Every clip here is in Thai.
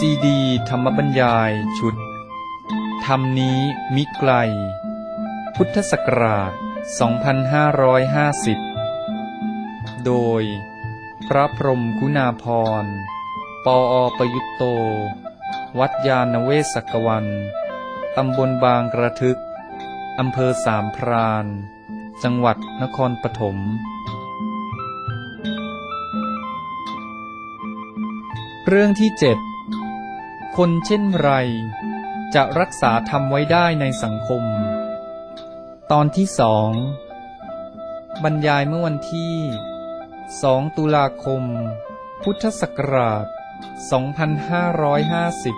ซีดีธรรมบรรยายชุดธรรมนี้มิไกลพุทธศักราช 2550 โดยพระพรหมคุณาภรณ์ ปอ.ประยุตโต วัดยานเวศกวัน ตำบลบางกระทึก อำเภอสามพราน จังหวัดนครปฐมเรื่องที่ 7 คนเช่นไรจะรักษาธรรมไว้ได้ในสังคม ตอนที่ 2 บรรยายเมื่อวันที่ 2 ตุลาคม พุทธศักราช 2550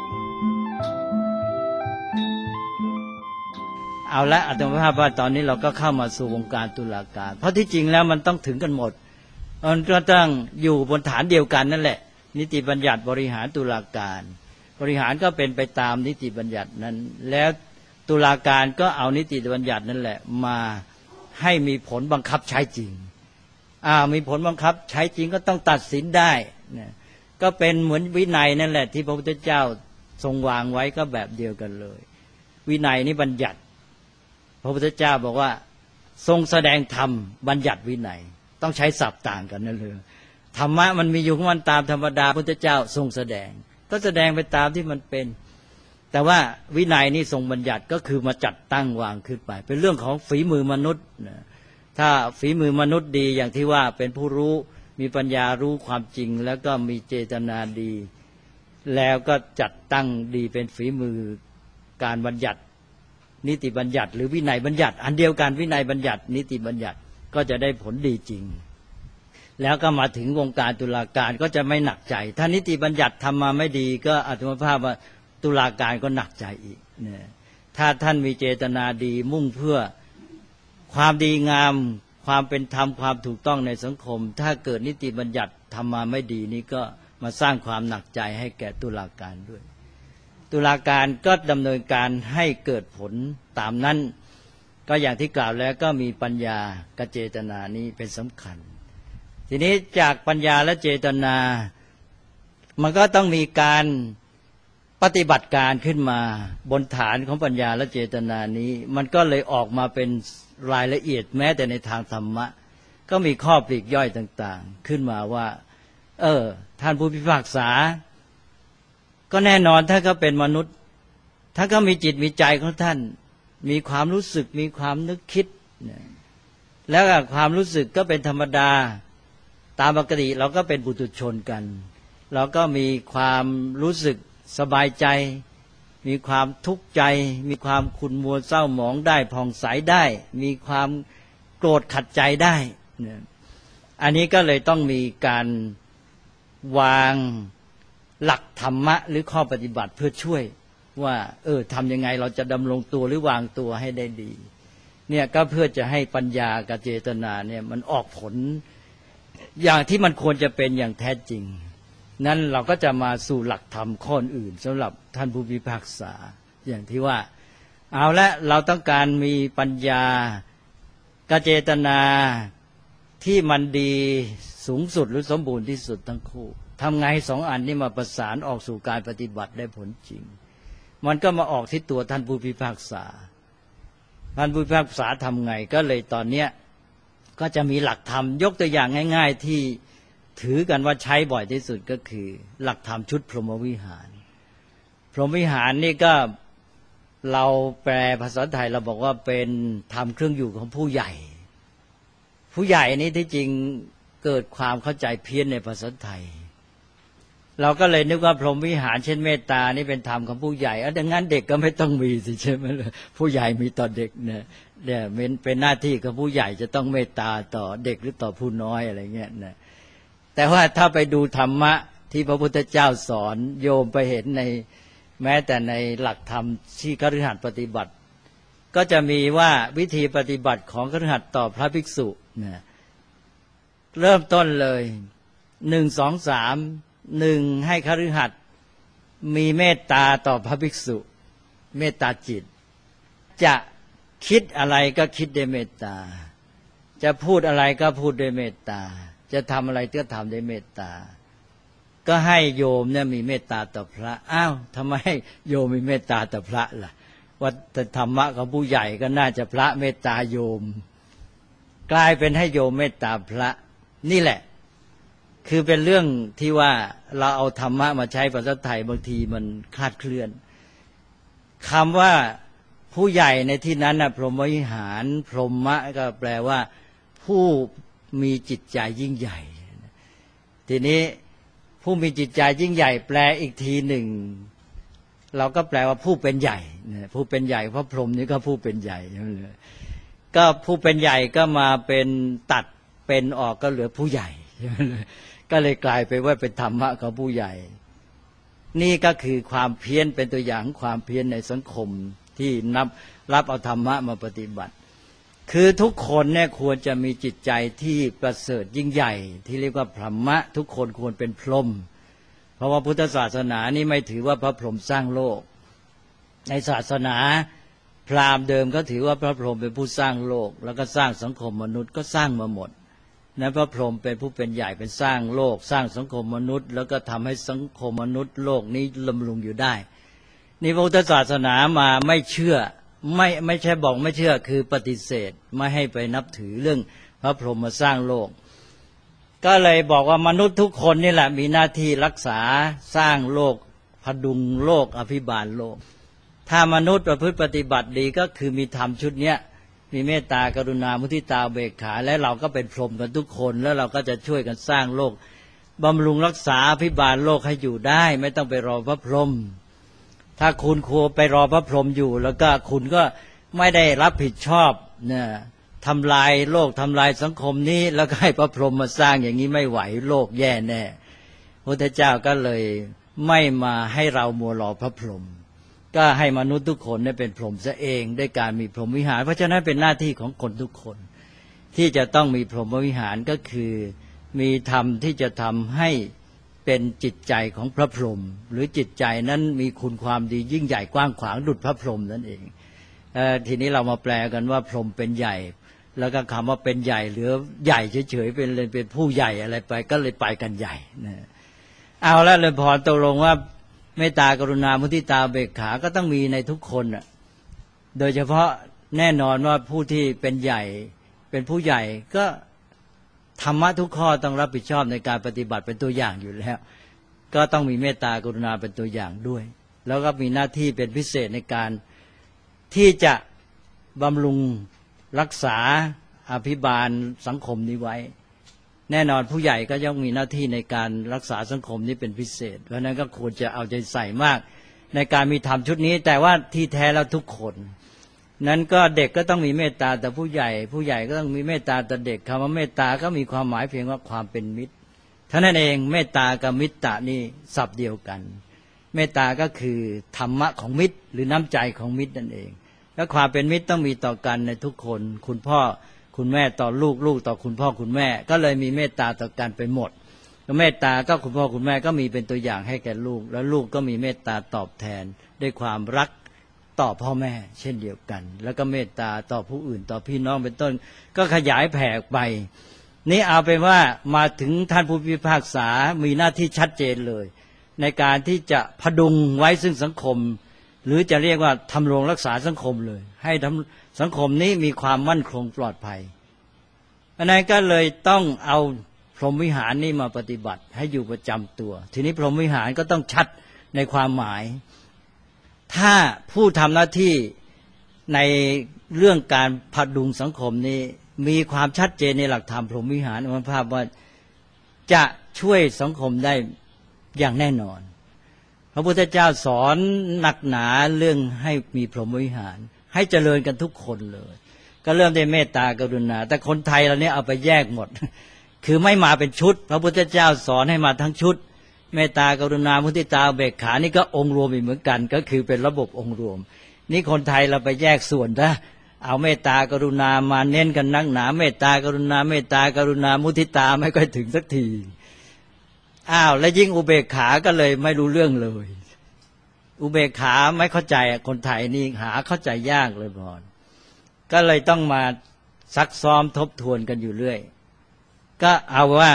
เอาละอาตมาภาพว่าตอนนี้เราก็เข้ามาสู่วงการตุลาการเพราะที่จริงแล้วมันต้องถึงกันหมดมันก็ต้องอยู่บนฐานเดียวกันนั่นแหละนิติบัญญัติบริหารตุลาการบริหารก็เป็นไปตามนิติบัญญัตินั้นแล้วตุลาการก็เอานิติบัญญัตินั่นแหละมาให้มีผลบังคับใช้จริงมีผลบังคับใช้จริงก็ต้องตัดสินได้นะก็เป็นเหมือนวินัยนั่นแหละที่พระพุทธเจ้าทรงวางไว้ก็แบบเดียวกันเลยวินัยนี่บัญญัติพระพุทธเจ้าบอกว่าทรงแสดงธรรมบัญญัติวินัยต้องใช้ศัพท์ต่างกันนั่นเลยธรรมะมันมีอยู่ของมันตามธรรมดาพระพุทธเจ้าทรงแสดงก็แสดงไปตามที่มันเป็นแต่ว่าวินัยนี่ทรงบัญญัติก็คือมาจัดตั้งวางขึ้นไปเป็นเรื่องของฝีมือมนุษย์ถ้าฝีมือมนุษย์ดีอย่างที่ว่าเป็นผู้รู้มีปัญญารู้ความจริงแล้วก็มีเจตนาดีแล้วก็จัดตั้งดีเป็นฝีมือการบัญญัตินิติบัญญัติหรือวินัยบัญญัติอันเดียวกันวินัยบัญญัตินิติบัญญัติก็จะได้ผลดีจริงแล้วก็มาถึงวงการตุลาการก็จะไม่หนักใจถ้านิติบัญญัติทำมาไม่ดีก็อาตมาภาพว่าตุลาการก็หนักใจอีกเนี่ยถ้าท่านมีเจตนาดีมุ่งเพื่อความดีงามความเป็นธรรมความถูกต้องในสังคมถ้าเกิดนิติบัญญัติทำมาไม่ดีนี่ก็มาสร้างความหนักใจให้แก่ตุลาการด้วยตุลาการก็ดำเนินการให้เกิดผลตามนั้นก็อย่างที่กล่าวแล้วก็มีปัญญากับเจตนานี้เป็นสำคัญทีนี้จากปัญญาและเจตนามันก็ต้องมีการปฏิบัติการขึ้นมาบนฐานของปัญญาและเจตนานี้มันก็เลยออกมาเป็นรายละเอียดแม้แต่ในทางธรรมะก็มีข้อปลีกย่อยต่างๆขึ้นมาว่าท่านผู้พิพากษาก็แน่นอนท่านก็เป็นมนุษย์ท่านก็มีจิตมีใจของท่านมีความรู้สึกมีความนึกคิดแล้วความรู้สึกก็เป็นธรรมดาตามปกติเราก็เป็นปุถุชนกันเราก็มีความรู้สึกสบายใจมีความทุกข์ใจมีความขุ่นมัวเศร้าหมองได้ผ่องใสได้มีความโกรธขัดใจได้อันนี้ก็เลยต้องมีการวางหลักธรรมะหรือข้อปฏิบัติเพื่อช่วยว่าทำยังไงเราจะดำรงตัวหรือวางตัวให้ได้ดีเนี่ยก็เพื่อจะให้ปัญญากับเจตนาเนี่ยมันออกผลอย่างที่มันควรจะเป็นอย่างแท้จริงนั้นเราก็จะมาสู่หลักธรรมข้ออื่นสำหรับท่านผู้พิพากษาอย่างที่ว่าเอาละเราต้องการมีปัญญากับเจตนาที่มันดีสูงสุดหรือสมบูรณ์ที่สุดทั้งคู่ทำไงสองอันนี้มาประสานออกสู่การปฏิบัติได้ผลจริงมันก็มาออกที่ตัวท่านผู้พิพากษาท่านผู้พิพากษาทำไงก็เลยตอนเนี้ยก็จะมีหลักธรรมยกตัวอย่างง่ายๆที่ถือกันว่าใช้บ่อยที่สุดก็คือหลักธรรมชุดพรหมวิหารพรหมวิหารนี่ก็เราแปลภาษาไทยเราบอกว่าเป็นธรรมเครื่องอยู่ของผู้ใหญ่ผู้ใหญ่นี้ที่จริงเกิดความเข้าใจเพี้ยนในภาษาไทยเราก็เลยนึกว่าพรหมวิหารเช่นเมตตานี่เป็นธรรมของผู้ใหญ่ดังนั้นเด็กก็ไม่ต้องมีสิใช่ไหมผู้ใหญ่มีต่อเด็กเนี่ยเป็นหน้าที่ของผู้ใหญ่จะต้องเมตตาต่อเด็กหรือต่อผู้น้อยอะไรเงี้ยนะแต่ว่าถ้าไปดูธรรมะที่พระพุทธเจ้าสอนโยมไปเห็นในแม้แต่ในหลักธรรมที่คฤหัสถ์ปฏิบัติก็จะมีว่าวิธีปฏิบัติของคฤหัสถ์ต่อพระภิกษุนะเริ่มต้นเลย1 2 3 1ให้คฤหัสถ์มีเมตตาต่อพระภิกษุเมตตาจิตจะคิดอะไรก็คิดด้วยเมตตาจะพูดอะไรก็พูดด้วยเมตตาจะทำอะไรก็ทำด้วยเมตตาก็ให้โยมเนี่ยมีเมตตาต่อพระอ้าวทำไมโยมมีเมตตาต่อพระล่ะว่าแต่ธรรมะของผู้ใหญ่ก็น่าจะพระเมตตาโยมกลายเป็นให้โยมเมตตาพระนี่แหละคือเป็นเรื่องที่ว่าเราเอาธรรมะมาใช้ภาษาไทยบางทีมันคลาดเคลื่อนคำว่าผู้ใหญ่ในที่นั้นนะพรหมวิหารพรหมะก็แปลว่าผู้มีจิตใจยิ่งใหญ่ทีนี้ผู้มีจิตใจยิ่งใหญ่แปลอีกทีหนึ่งเราก็แปลว่าผู้เป็นใหญ่ผู้เป็นใหญ่เพราะพรหมนี้ก็ผู้เป็นใหญ่ก็ผู้เป็นใหญ่ก็มาเป็นตัดเป็นออกก็เหลือผู้ใหญ่ก็เลยกลายไปว่าเป็นธรรมะของผู้ใหญ่นี่ก็คือความเพี้ยนเป็นตัวอย่างความเพี้ยนในสังคมที่รับเอาธรรมะมาปฏิบัติคือทุกคนเนี่ยควรจะมีจิตใจที่ประเสริฐยิ่งใหญ่ที่เรียกว่าพรหมะทุกคนควรเป็นพรหมเพราะว่าพุทธศาสนานี่ไม่ถือว่าพระพรหมสร้างโลกในศาสนาพราหมณ์เดิมก็ถือว่าพระพรหมเป็นผู้สร้างโลกแล้วก็สร้างสังคมมนุษย์ก็สร้างมาหมดนั้นพระพรหมเป็นผู้เป็นใหญ่เป็นสร้างโลกสร้างสังคมมนุษย์แล้วก็ทำให้สังคมมนุษย์โลกนี้ดำรงอยู่ได้นี่พุทธศาสนามาไม่เชื่อไม่ใช่บอกไม่เชื่อคือปฏิเสธไม่ให้ไปนับถือเรื่องพระพรหมมาสร้างโลกก็เลยบอกว่ามนุษย์ทุกคนนี่แหละมีหน้าที่รักษาสร้างโลกพดุงโลกอภิบาลโลกถ้ามนุษย์ประพฤติปฏิบัติดีก็คือมีธรรมชุดเนี้ยมีเมตตากรุณามุทิตาเบกขาและเราก็เป็นพรหมกันทุกคนแล้วเราก็จะช่วยกันสร้างโลกบำรุงรักษาอภิบาลโลกให้อยู่ได้ไม่ต้องไปรอพระพรหมถ้าคุณครูไปรอพระพรหมอยู่แล้วก็คุณก็ไม่ได้รับผิดชอบเนี่ยทำลายโลกทำลายสังคมนี้แล้วก็ให้พระพรหมมาสร้างอย่างนี้ไม่ไหวโลกแย่แน่พระพุทธเจ้าก็เลยไม่มาให้เรามัวรอพระพรหมก็ให้มนุษย์ทุกคนเนี่ยเป็นพรหมซะเองด้วยการมีพรหมวิหารเพราะฉะนั้นเป็นหน้าที่ของคนทุกคนที่จะต้องมีพรหมวิหารก็คือมีธรรมที่จะทำให้เป็นจิตใจของพระพรหมหรือจิตใจนั้นมีคุณความดียิ่งใหญ่กว้างขวางดุจพระพรหมนั่นเองทีนี้เรามาแปลกันว่าพรหมเป็นใหญ่แล้วก็คำว่าเป็นใหญ่หรือใหญ่เฉยๆเป็นผู้ใหญ่อะไรไปก็เลยไปกันใหญ่นะเอาแล้วเลยพอตกลงว่าเมตตากรุณามุทิตาเบกขาก็ต้องมีในทุกคนอ่ะโดยเฉพาะแน่นอนว่าผู้ที่เป็นใหญ่เป็นผู้ใหญ่ก็ธรรมะทุกข้อต้องรับผิดชอบในการปฏิบัติเป็นตัวอย่างอยู่แล้วก็ต้องมีเมตตากรุณาเป็นตัวอย่างด้วยแล้วก็มีหน้าที่เป็นพิเศษในการที่จะบำรุงรักษาอภิบาลสังคมนี้ไว้แน่นอนผู้ใหญ่ก็ย่อมมีหน้าที่ในการรักษาสังคมนี้เป็นพิเศษเพราะนั้นก็ควรจะเอาใจใส่มากในการมีธรรมชุดนี้แต่ว่าที่แท้แล้วทุกคนนั้นก็เด็กก็ต้องมีเมตตาแต่ผู้ใหญ่ก็ต้องมีเมตตาแต่เด็กคำว่าเมตตาก็มีความหมายเพียงว่าความเป็นมิตรเท่านั้นเองเมตตากับมิตรนี่ศัพท์เดียวกันเมตตาก็คือธรรมะของมิตรหรือน้ำใจของมิตรนั่นเองและความเป็นมิตรต้องมีต่อกันในทุกคนคุณพ่อคุณแม่ต่อลูกลูกต่อคุณพ่อคุณแม่ก็เลยมีเมตตาต่อกันไปหมดแล้วเมตตาก็คุณพ่อคุณแม่ก็มีเป็นตัวอย่างให้แก่ลูกแล้วลูกก็มีเมตตาตอบแทนด้วยความรักต่อพ่อแม่เช่นเดียวกันแล้วก็เมตตาต่อผู้อื่นต่อพี่น้องเป็นต้นก็ขยายแผ่ไปนี่เอาเป็นว่ามาถึงท่านผู้พิพากษามีหน้าที่ชัดเจนเลยในการที่จะพดุงไว้ซึ่งสังคมหรือจะเรียกว่าทำรงรักษาสังคมเลยให้สังคมนี้มีความมั่นคงปลอดภัยอันนั้นก็เลยต้องเอาพรหมวิหารนี่มาปฏิบัติให้อยู่ประจำตัวทีนี้พรหมวิหารก็ต้องชัดในความหมายถ้าผู้ทำหน้าที่ในเรื่องการพดุงสังคมนี้มีความชัดเจนในหลักธรรมพรหมวิหารมันภาพว่าจะช่วยสังคมได้อย่างแน่นอนพระพุทธเจ้าสอนหนักหนาเรื่องให้มีพรหมวิหารให้เจริญกันทุกคนเลยก็เริ่มด้วยเมตตากรุณาแต่คนไทยเราเนี่ยเอาไปแยกหมดคือไม่มาเป็นชุดพระพุทธเจ้าสอนให้มาทั้งชุดเมตตากรุณามุทิตาเบกขานี่ก็องค์รวมอีกเหมือนกันก็คือเป็นระบบองค์รวมนี่คนไทยเราไปแยกส่วนนะเอาเมตตากรุณามาเน้นกันนักหนาเมตตากรุณาเมตตากรุณามุทิตาไม่ค่อยถึงสักทีแล้วยิ่งอุเบกขาก็เลยไม่รู้เรื่องเลยอุเบกขาไม่เข้าใจคนไทยนี่หาเข้าใจยากเลยพอก็เลยต้องมาซักซ้อมทบทวนกันอยู่เรื่อยก็เอาว่า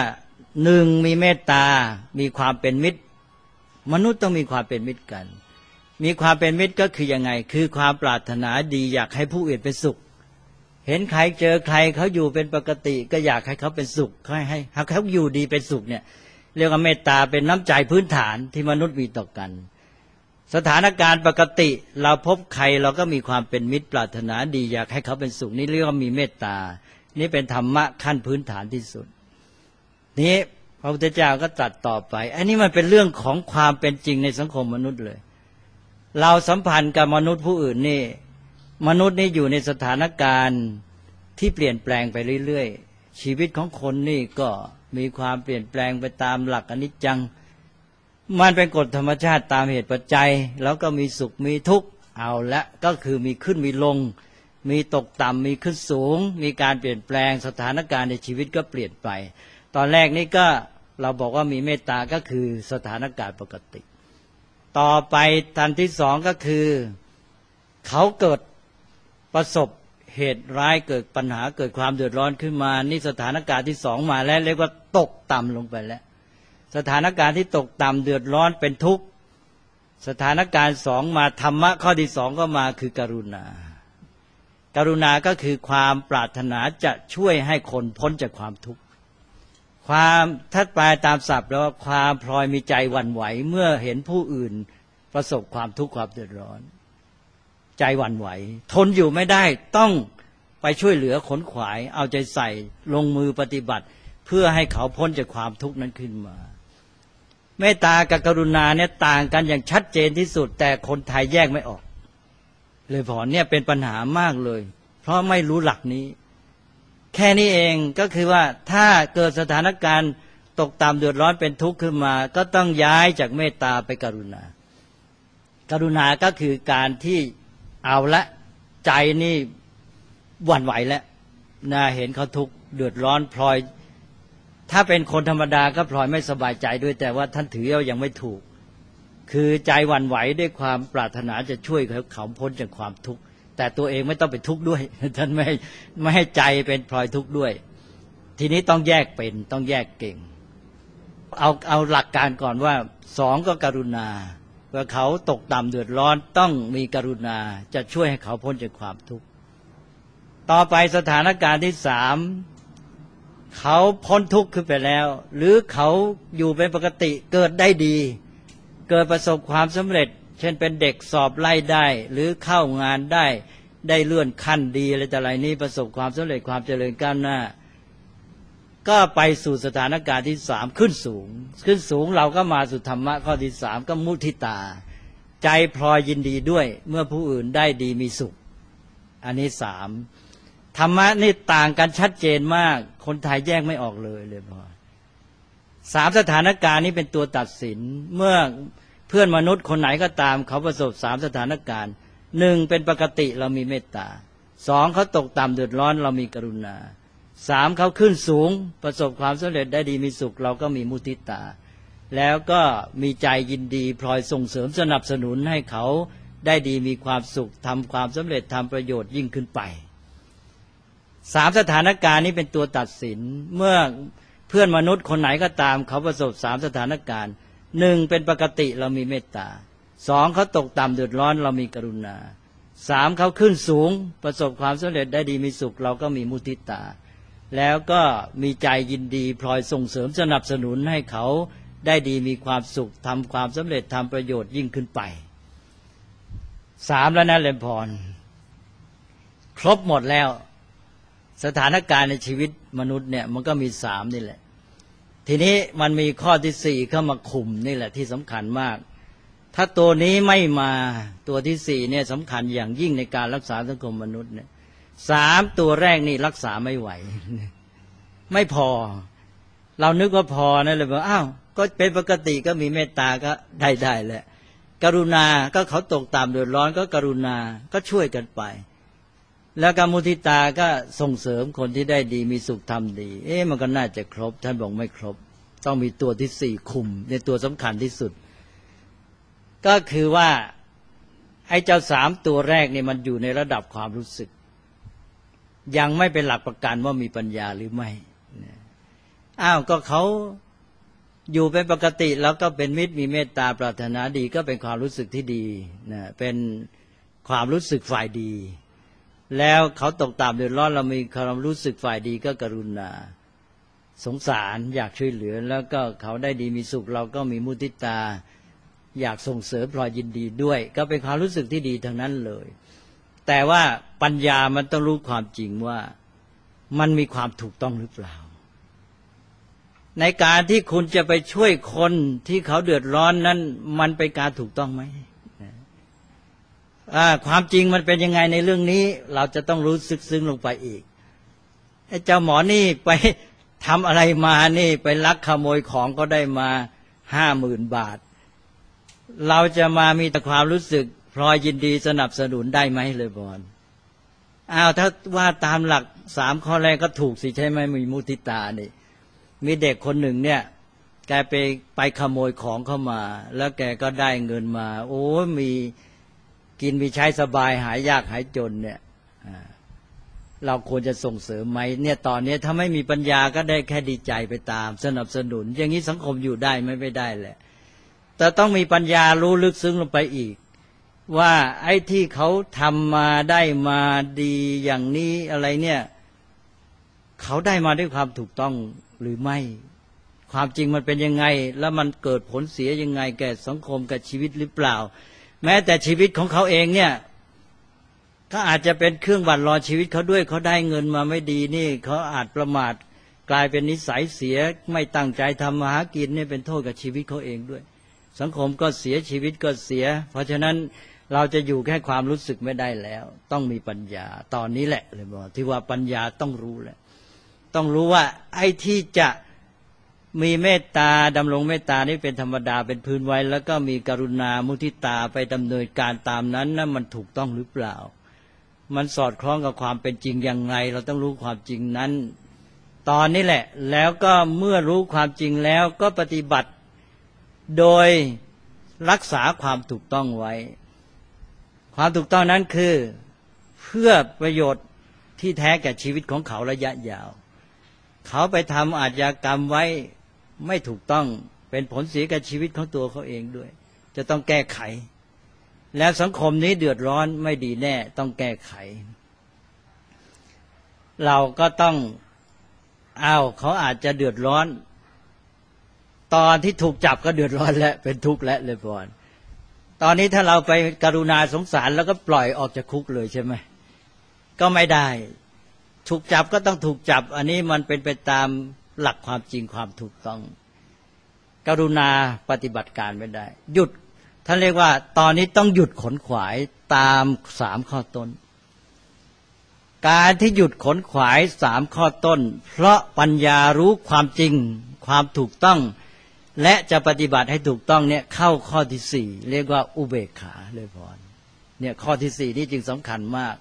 หนึ่งมีเมตตามีความเป็นมิตรมนุษย์ต้องมีความเป็นมิตรกันมีความเป็นมิตรก็คือยังไงคือความปรารถนาดีอยากให้ผู้อื่นเป็นสุขเห็นใครเจอใครเขาอยู่เป็นปกติก็อยากให้เขาเป็นสุขให้เขาอยู่ดีเป็นสุขเนี่ยเรียกว่าเมตตาเป็นน้ำใจพื้นฐานที่มนุษย์มีต่อกันสถานการณ์ปกติเราพบใครเราก็มีความเป็นมิตรปรารถนาดีอยากให้เขาเป็นสุขนี่เรียกว่ามีเมตตานี่เป็นธรรมะขั้นพื้นฐานที่สุดนี้พระพุทธเจ้าก็ตรัสต่อไปอันนี้มันเป็นเรื่องของความเป็นจริงในสังคมมนุษย์เลยเราสัมพันธ์กับมนุษย์ผู้อื่นนี่มนุษย์นี่อยู่ในสถานการณ์ที่เปลี่ยนแปลงไปเรื่อยๆชีวิตของคนนี่ก็มีความเปลี่ยนแปลงไปตามหลักอนิจจังมันเป็นกฎธรรมชาติตามเหตุปัจจัยแล้วก็มีสุขมีทุกข์เอาละก็คือมีขึ้นมีลงมีตกต่ำมีขึ้นสูงมีการเปลี่ยนแปลงสถานการณ์ในชีวิตก็เปลี่ยนไปตอนแรกนี่ก็เราบอกว่ามีเมตตาก็คือสถานการณ์ปกติต่อไปทันที่สองก็คือเขาเกิดประสบเหตุร้ายเกิดปัญหาเกิดความเดือดร้อนขึ้นมานี่สถานการณ์ที่สองมาแล้วเรียกว่าตกต่ำลงไปแล้วสถานการณ์ที่ตกต่ำเดือดร้อนเป็นทุกข์สถานการณ์สองมาธรรมะข้อที่สองก็มาคือกรุณากรุณาก็คือความปรารถนาจะช่วยให้คนพ้นจากความทุกข์ความถ้าแปลตามศัพท์แล้วว่าความพลอยมีใจหวั่นไหวเมื่อเห็นผู้อื่นประสบความทุกข์ความเดือดร้อนใจหวั่นไหวทนอยู่ไม่ได้ต้องไปช่วยเหลือขนขวายเอาใจใส่ลงมือปฏิบัติเพื่อให้เขาพ้นจากความทุกข์นั้นขึ้นมาเมตตากับกรุณาเนี่ยต่างกันอย่างชัดเจนที่สุดแต่คนไทยแยกไม่ออกเลยพอเนี่ยเป็นปัญหามากเลยเพราะไม่รู้หลักนี้แค่นี้เองก็คือว่าถ้าเกิดสถานการณ์ตกต่ำเดือดร้อนเป็นทุกข์ขึ้นมาก็ต้องย้ายจากเมตตาไปกรุณากรุณาก็คือการที่เอาละใจนี่หวั่นไหวแล้วนะเห็นเขาทุกข์เดือดร้อนพลอยถ้าเป็นคนธรรมดาก็พลอยไม่สบายใจด้วยแต่ว่าท่านถือว่ายังไม่ถูกคือใจหวั่นไหวด้วยความปรารถนาจะช่วยเขาพ้นจากความทุกข์แต่ตัวเองไม่ต้องไปทุกข์ด้วยท่านไม่ให้ใจเป็นพลอยทุกข์ด้วยทีนี้ต้องแยกเป็นต้องแยกเก่งเอาหลักการก่อนว่าสองก็กรุณาว่าเขาตกต่ำเดือดร้อนต้องมีกรุณาจะช่วยให้เขาพ้นจากความทุกข์ต่อไปสถานการณ์ที่สามเขาพ้นทุกข์ขึ้นไปแล้วหรือเขาอยู่เป็นปกติเกิดได้ดีเกิดประสบความสำเร็จเช่นเป็นเด็กสอบไล่ได้หรือเข้างานได้เลื่อนขั้นดีอะไรแต่อะไรนี้ประสบความสำเร็จความเจริญก้าวหน้าก็ไปสู่สถานการณ์ที่สามขึ้นสูงเราก็มาสู่ธรรมะข้อที่สามก็มุทิตาใจพลอยยินดีด้วยเมื่อผู้อื่นได้ดีมีสุขอันนี้สามธรรมะนี่ต่างกันชัดเจนมากคนไทยแยกไม่ออกเลยพอสามสถานการณ์นี้เป็นตัวตัดสินเมื่อเพื่อนมนุษย์คนไหนก็ตามเขาประสบสามสถานการณ์หนึ่งเป็นปกติเรามีเมตตาสองเขาตกต่ำเดือดร้อนเรามีกรุณาสามเขาขึ้นสูงประสบความสำเร็จได้ดีมีสุขเราก็มีมุทิตาแล้วก็มีใจยินดีพลอยส่งเสริมสนับสนุนให้เขาได้ดีมีความสุขทำความสำเร็จทำประโยชน์ยิ่งขึ้นไปสามสถานการณ์นี้เป็นตัวตัดสินเมื่อเพื่อนมนุษย์คนไหนก็ตามเขาประสบสามสถานการณ์หนึ่งเป็นปกติเรามีเมตตาสองเขาตกต่ำเดือดร้อนเรามีกรุณาสามเขาขึ้นสูงประสบความสำเร็จได้ดีมีสุขเราก็มีมุทิตาแล้วก็มีใจยินดีพลอยส่งเสริมสนับสนุนให้เขาได้ดีมีความสุขทำความสำเร็จทำประโยชน์ยิ่งขึ้นไปสามแล้วนะเลมพรครบหมดแล้วสถานการณ์ในชีวิตมนุษย์เนี่ยมันก็มีสามนี่แหละทีนี้มันมีข้อที่สี่เข้ามาคุมนี่แหละที่สำคัญมากถ้าตัวนี้ไม่มาตัวที่สี่เนี่ยสำคัญอย่างยิ่งในการรักษาสังคมมนุษย์เนี่ยสามตัวแรกนี่รักษาไม่ไหวไม่พอเรานึกว่าพอนะเลยบอกอ้าวก็เป็นปกติก็มีเมตตาก็ได้แหละกรุณาก็เขาตกต่ำเดือดร้อนก็กรุณาก็ช่วยกันไปแล้วก็มุทิตาก็ส่งเสริมคนที่ได้ดีมีสุขทำดีมันก็น่าจะครบท่านบอกไม่ครบต้องมีตัวที่สี่คุมในตัวสำคัญที่สุดก็คือว่าไอ้เจ้าสามตัวแรกนี่มันอยู่ในระดับความรู้สึกยังไม่เป็นหลักประกันว่ามีปัญญาหรือไม่ก็เขาอยู่เป็นปกติแล้วก็เป็นมิตรมีเมตตาปรารถนาดีก็เป็นความรู้สึกที่ดีนะเป็นความรู้สึกฝ่ายดีแล้วเขาตกต่ำเดือดร้อนเรามีความรู้สึกฝ่ายดีก็กรุณาสงสารอยากช่วยเหลือแล้วก็เขาได้ดีมีสุขเราก็มีมุทิตาอยากส่งเสริมพลอยยินดีด้วยก็เป็นความรู้สึกที่ดีทั้งนั้นเลยแต่ว่าปัญญามันต้องรู้ความจริงว่ามันมีความถูกต้องหรือเปล่าในการที่คุณจะไปช่วยคนที่เขาเดือดร้อนนั้นมันเป็นการถูกต้องไหมความจริงมันเป็นยังไงในเรื่องนี้เราจะต้องรู้สึกซึ้งลงไปอีกไอ้เจ้าหมอนี่ไปทำอะไรมานี่ไปลักขโมยของก็ได้มา50,000 บาทเราจะมามีแต่ความรู้สึกพลอยยินดีสนับสนุนได้ไหมเลยบอลถ้าว่าตามหลัก3 ข้อแรกก็ถูกสิใช่ไหมมีมุทิตานี่มีเด็กคนหนึ่งเนี่ยแกไปขโมยของเข้ามาแล้วแกก็ได้เงินมาโอ้มีกินมีใช้สบายหายยากหายจนเนี่ยเราควรจะส่งเสริมไหมเนี่ยตอนนี้ถ้าไม่มีปัญญาก็ได้แค่ดีใจไปตามสนับสนุนอย่างนี้สังคมอยู่ได้ไม่ได้แหละแต่ต้องมีปัญญารู้ลึกซึ้งลงไปอีกว่าไอ้ที่เขาทำมาได้มาดีอย่างนี้อะไรเนี่ยเขาได้มาด้วยความถูกต้องหรือไม่ความจริงมันเป็นยังไงแล้วมันเกิดผลเสียยังไงแก่สังคมกับชีวิตหรือเปล่าแม้แต่ชีวิตของเขาเองเนี่ยก็อาจจะเป็นเครื่องบั่นรอนชีวิตเขาด้วยเขาได้เงินมาไม่ดีนี่เขาอาจประมาทกลายเป็นนิสัยเสียไม่ตั้งใจทำมาหากินนี่เป็นโทษกับชีวิตเขาเองด้วยสังคมก็เสียชีวิตก็เสียเพราะฉะนั้นเราจะอยู่แค่ความรู้สึกไม่ได้แล้วต้องมีปัญญาตอนนี้แหละเลยบอกที่ว่าปัญญาต้องรู้แหละต้องรู้ว่าไอ้ที่จะมีเมตตาดำรงเมตตานี่เป็นธรรมดาเป็นพื้นไว้แล้วก็มีกรุณามุทิตาไปดำเนินการตามนั้นนะมันถูกต้องหรือเปล่ามันสอดคล้องกับความเป็นจริงอย่างไรเราต้องรู้ความจริงนั้นตอนนี้แหละแล้วก็เมื่อรู้ความจริงแล้วก็ปฏิบัติโดยรักษาความถูกต้องไว้ความถูกต้องนั้นคือเพื่อประโยชน์ที่แท้แก่ชีวิตของเขาระยะยาวเขาไปทำอาชญากรรมไว้ไม่ถูกต้องเป็นผลเสียกับชีวิตของตัวเขาเองด้วยจะต้องแก้ไขแล้วสังคมนี้เดือดร้อนไม่ดีแน่ต้องแก้ไขเราก็ต้องเขาอาจจะเดือดร้อนตอนที่ถูกจับก็เดือดร้อนและเป็นทุกข์และเลยพอนตอนนี้ถ้าเราไปกรุณาสงสารแล้วก็ปล่อยออกจากคุกเลยใช่ไหมก็ไม่ได้ถูกจับก็ต้องถูกจับอันนี้มันเป็นไปตามหลักความจริงความถูกต้องกรุณาปฏิบัติการไม่ได้หยุดท่านเรียกว่าตอนนี้ต้องหยุดขนขวายตาม3 ข้อต้นการที่หยุดขนขวาย3 ข้อต้นเพราะปัญญารู้ความจริงความถูกต้องและจะปฏิบัติให้ถูกต้องเนี่ยเข้าข้อที่4เรียกว่าอุเบกขาเลยพรเนี่ยข้อที่4นี่จึงสำคัญมาก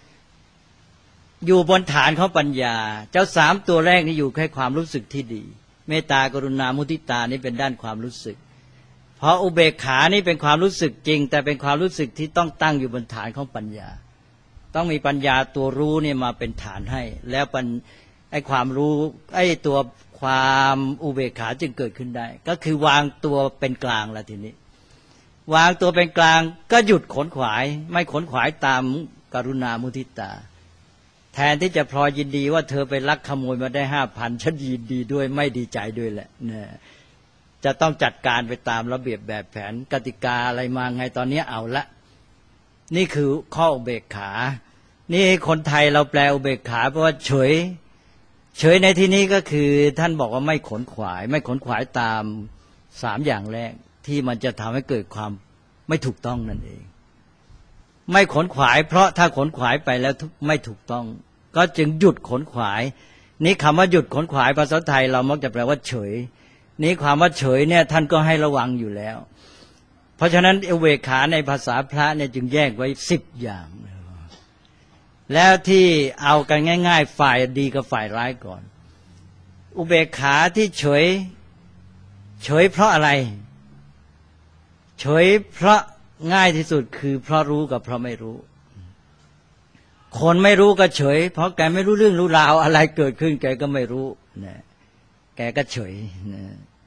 อยู่บนฐานของปัญญาเจ้า3 ตัวแรกนี่อยู่แค่ความรู้สึกที่ดีเมตตากรุณามุทิตานี่เป็นด้านความรู้สึกเพราะอุเบกขานี่เป็นความรู้สึกจริงแต่เป็นความรู้สึกที่ต้องตั้งอยู่บนฐานของปัญญาต้องมีปัญญาตัวรู้เนี่ยมาเป็นฐานให้แล้วไอ้ความรู้ไอ้ตัวความอุเบกขาจึงเกิดขึ้นได้ก็คือวางตัวเป็นกลางแล้วทีนี้วางตัวเป็นกลางก็หยุดขนขวายไม่ขนขวายตามกรุณามุทิตาแทนที่จะพลอยยินดีว่าเธอไปลักขโมยมาได้ 5,000 ฉันยินดีด้วยไม่ดีใจด้วยแหละเนี่ยจะต้องจัดการไปตามระเบียบแบบแผนกติกาอะไรมาไงตอนนี้เอาละนี่คือข้ออุเบกขานี่คนไทยเราแปลอุเบกขาเพราะว่าเฉยในที่นี้ก็คือท่านบอกว่าไม่ขนขวายไม่ขนขวายตาม3 อย่างแรกที่มันจะทำให้เกิดความไม่ถูกต้องนั่นเองไม่ขนขวายเพราะถ้าขนขวายไปแล้วไม่ถูกต้องก็จึงหยุดขนขวายนี่คำว่าหยุดขนขวายภาษาไทยเรามักจะแปลว่าเฉยนี่ความว่าเฉยเนี่ยท่านก็ให้ระวังอยู่แล้วเพราะฉะนั้นอุเบกขาในภาษาพระเนี่ยจึงแยกไว้10 อย่างแล้วที่เอากันง่ายๆฝ่ายดีกับฝ่ายร้ายก่อนอุเบกขาที่เฉยเพราะอะไรเฉยเพราะง่ายที่สุดคือเพราะรู้กับเพราะไม่รู้คนไม่รู้ก็เฉยเพราะแกไม่รู้เรื่องรู้ราวอะไรเกิดขึ้นแกก็ไม่รู้นะแแกก็เฉยนะ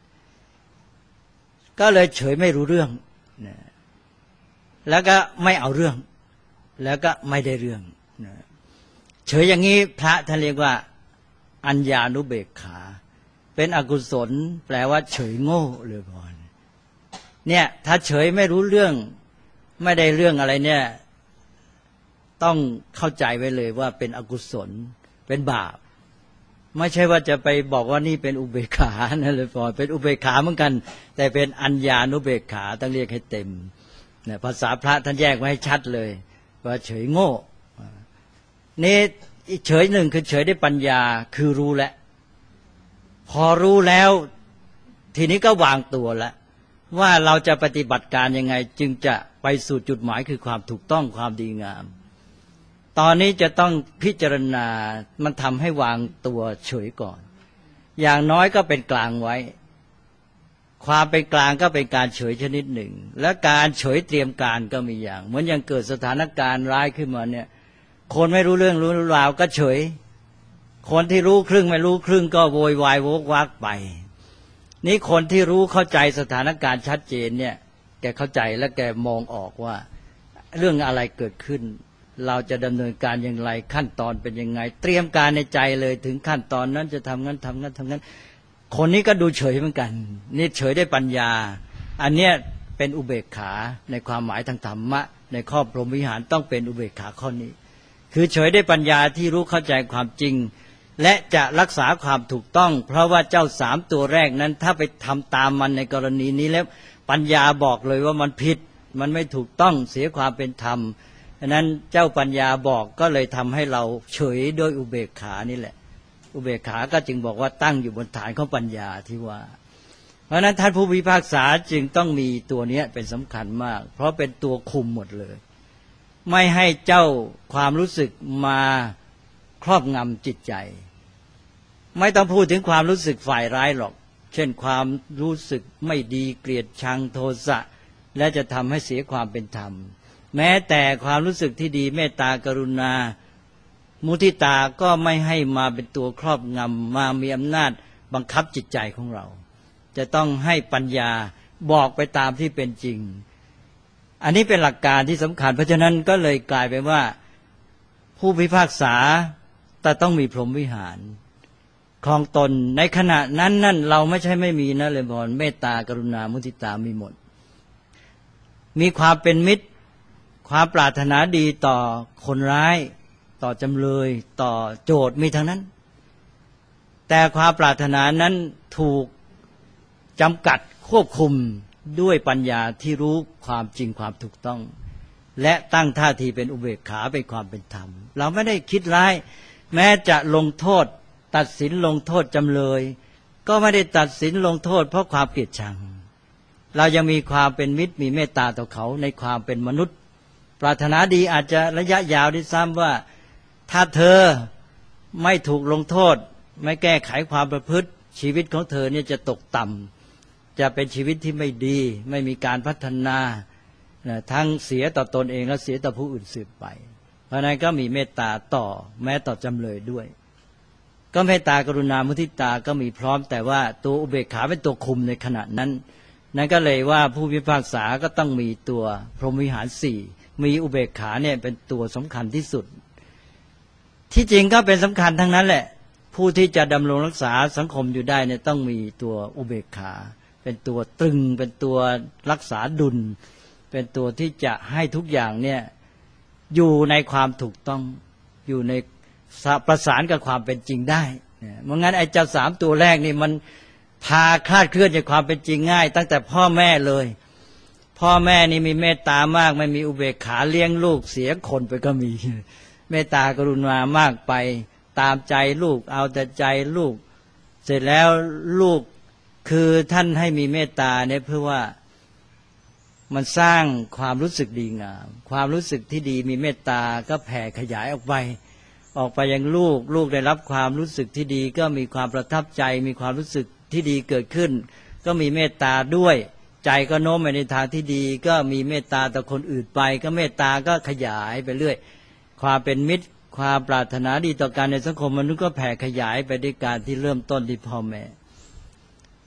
ก็เลยเฉยไม่รู้เรื่องนะแล้วก็ไม่เอาเรื่องแล้วก็ไม่ได้เรื่องนะเฉยอย่างนี้พระท่านเรียกว่าอัญญานุเบกขาเป็นอกุศลแปลว่าเฉยโง่เลยพอเนี่ยถ้าเฉยไม่รู้เรื่องไม่ได้เรื่องอะไรเนี่ยต้องเข้าใจไว้เลยว่าเป็นอกุศลเป็นบาปไม่ใช่ว่าจะไปบอกว่านี่เป็นอุเบกขานะเลยพอเป็นอุเบกขาเหมือนกันแต่เป็นอัญญานุเบกขาต้องเรียกให้เต็มเนี่ยภาษาพระท่านแยกไว้ให้ชัดเลยว่าเฉยโง่นี่เฉยหนึ่งคือเฉยด้วยปัญญาคือรู้แล้วพอรู้แล้วทีนี้ก็วางตัวแล้วว่าเราจะปฏิบัติการยังไงจึงจะไปสู่จุดหมายคือความถูกต้องความดีงามตอนนี้จะต้องพิจารณามันทำให้วางตัวเฉยก่อนอย่างน้อยก็เป็นกลางไว้ความเป็นกลางก็เป็นการเฉยชนิดหนึ่งและการเฉยเตรียมการก็มีอย่างเหมือนอย่างเกิดสถานการณ์ร้ายขึ้นมาเนี่ยคนไม่รู้เรื่องรู้ราวก็เฉยคนที่รู้ครึ่งไม่รู้ครึ่งก็โวยวายโวกวักไปนี่คนที่รู้เข้าใจสถานการณ์ชัดเจนเนี่ยแกเข้าใจและแกมองออกว่าเรื่องอะไรเกิดขึ้นเราจะดำเนินการอย่างไรขั้นตอนเป็นยังไงเตรียมการในใจเลยถึงขั้นตอนนั้นจะทำงั้นทำงั้นทำงั้นคนนี้ก็ดูเฉยเหมือนกันนี่เฉยได้ปัญญาอันเนี้ยเป็นอุเบกขาในความหมายทางธรรมะในข้อพรหมวิหารต้องเป็นอุเบกขาข้อนี้คือเฉยได้ปัญญาที่รู้เข้าใจความจริงและจะรักษาความถูกต้องเพราะว่าเจ้าสามตัวแรกนั้นถ้าไปทำตามมันในกรณีนี้แล้วปัญญาบอกเลยว่ามันผิดมันไม่ถูกต้องเสียความเป็นธรรมฉะนั้นเจ้าปัญญาบอกก็เลยทำให้เราเฉยโดยอุเบกขานี่แหละอุเบกขาก็จึงบอกว่าตั้งอยู่บนฐานของปัญญาที่ว่าเพราะฉะนั้นท่านผู้พิพากษาจึงต้องมีตัวนี้เป็นสำคัญมากเพราะเป็นตัวคุมหมดเลยไม่ให้เจ้าความรู้สึกมาครอบงำจิตใจไม่ต้องพูดถึงความรู้สึกฝ่ายร้ายหรอกเช่นความรู้สึกไม่ดีเกลียดชังโทสะและจะทำให้เสียความเป็นธรรมแม้แต่ความรู้สึกที่ดีเมตตากรุณามุทิตาก็ไม่ให้มาเป็นตัวครอบงำมามีอำนาจบังคับจิตใจของเราจะต้องให้ปัญญาบอกไปตามที่เป็นจริงอันนี้เป็นหลักการที่สำคัญเพราะฉะนั้นก็เลยกลายเป็นว่าผู้พิพากษาแต่ต้องมีพรหมวิหารครองตนในขณะนั้นนั่นเราไม่ใช่ไม่มีนะเลยบอกเมตตากรุณามุทิตามีหมดมีความเป็นมิตรความปรารถนาดีต่อคนร้ายต่อจำเลยต่อโจทย์มีทั้งนั้นแต่ความปรารถนานั้นถูกจำกัดควบคุมด้วยปัญญาที่รู้ความจริงความถูกต้องและตั้งท่าทีเป็นอุเบกขาเป็นความเป็นธรรมเราไม่ได้คิดร้ายแม้จะลงโทษตัดสินลงโทษจำเลยก็ไม่ได้ตัดสินลงโทษเพราะความเกลียดชังเรายังมีความเป็นมิตรมีเมตตาต่อเขาในความเป็นมนุษย์ปรารถนาดีอาจจะระยะยาวด้วยซ้ำว่าถ้าเธอไม่ถูกลงโทษไม่แก้ไขความประพฤติชีวิตของเธอเนี่ยจะตกต่ำจะเป็นชีวิตที่ไม่ดีไม่มีการพัฒนาทั้งเสียต่อตนเองและเสียต่อผู้อื่นสืบไปเพราะนั้นก็มีเมตตาต่อแม้ต่อจำเลยด้วยก็เมตตากรุณามุทิตาก็มีพร้อมแต่ว่าตัวอุเบกขาเป็นตัวคุมในขณะนั้นนั่นก็เลยว่าผู้พิพากษาก็ต้องมีตัวพรหมวิหารสี่มีอุเบกขาเนี่ยเป็นตัวสำคัญที่สุดที่จริงก็เป็นสำคัญทั้งนั้นแหละผู้ที่จะดำรงรักษาสังคมอยู่ได้เนี่ยต้องมีตัวอุเบกขาเป็นตัวตรึงเป็นตัวรักษาดุลเป็นตัวที่จะให้ทุกอย่างเนี่ยอยู่ในความถูกต้องอยู่ในประสานกับความเป็นจริงได้เพราะงั้นไอ้เจ้าสามตัวแรกนี่มันพาคลาดเคลื่อนจากความเป็นจริงง่ายตั้งแต่พ่อแม่เลยพ่อแม่นี่มีเมตตามากไม่มีอุเบกขาเลี้ยงลูกเสียคนไปก็มีเมตตากรุณามากไปตามใจลูกเอาแต่ใจลูกเสร็จแล้วลูกคือท่านให้มีเมตตาเนี่ยเพื่อว่ามันสร้างความรู้สึกดีงามความรู้สึกที่ดีมีเมตตาก็แผ่ขยายออกไปยังลูกได้รับความรู้สึกที่ดีก็มีความประทับใจมีความรู้สึกที่ดีเกิดขึ้นก็มีเมตตาด้วยใจก็โน้มไปในทางที่ดีก็มีเมตตาต่อคนอื่นไปก็เมตตาก็ขยายไปเรื่อยความเป็นมิตรความปรารถนาดีต่อกันในสังคมมนุษย์ก็แผ่ขยายไปด้วยการที่เริ่มต้นที่พ่อแม่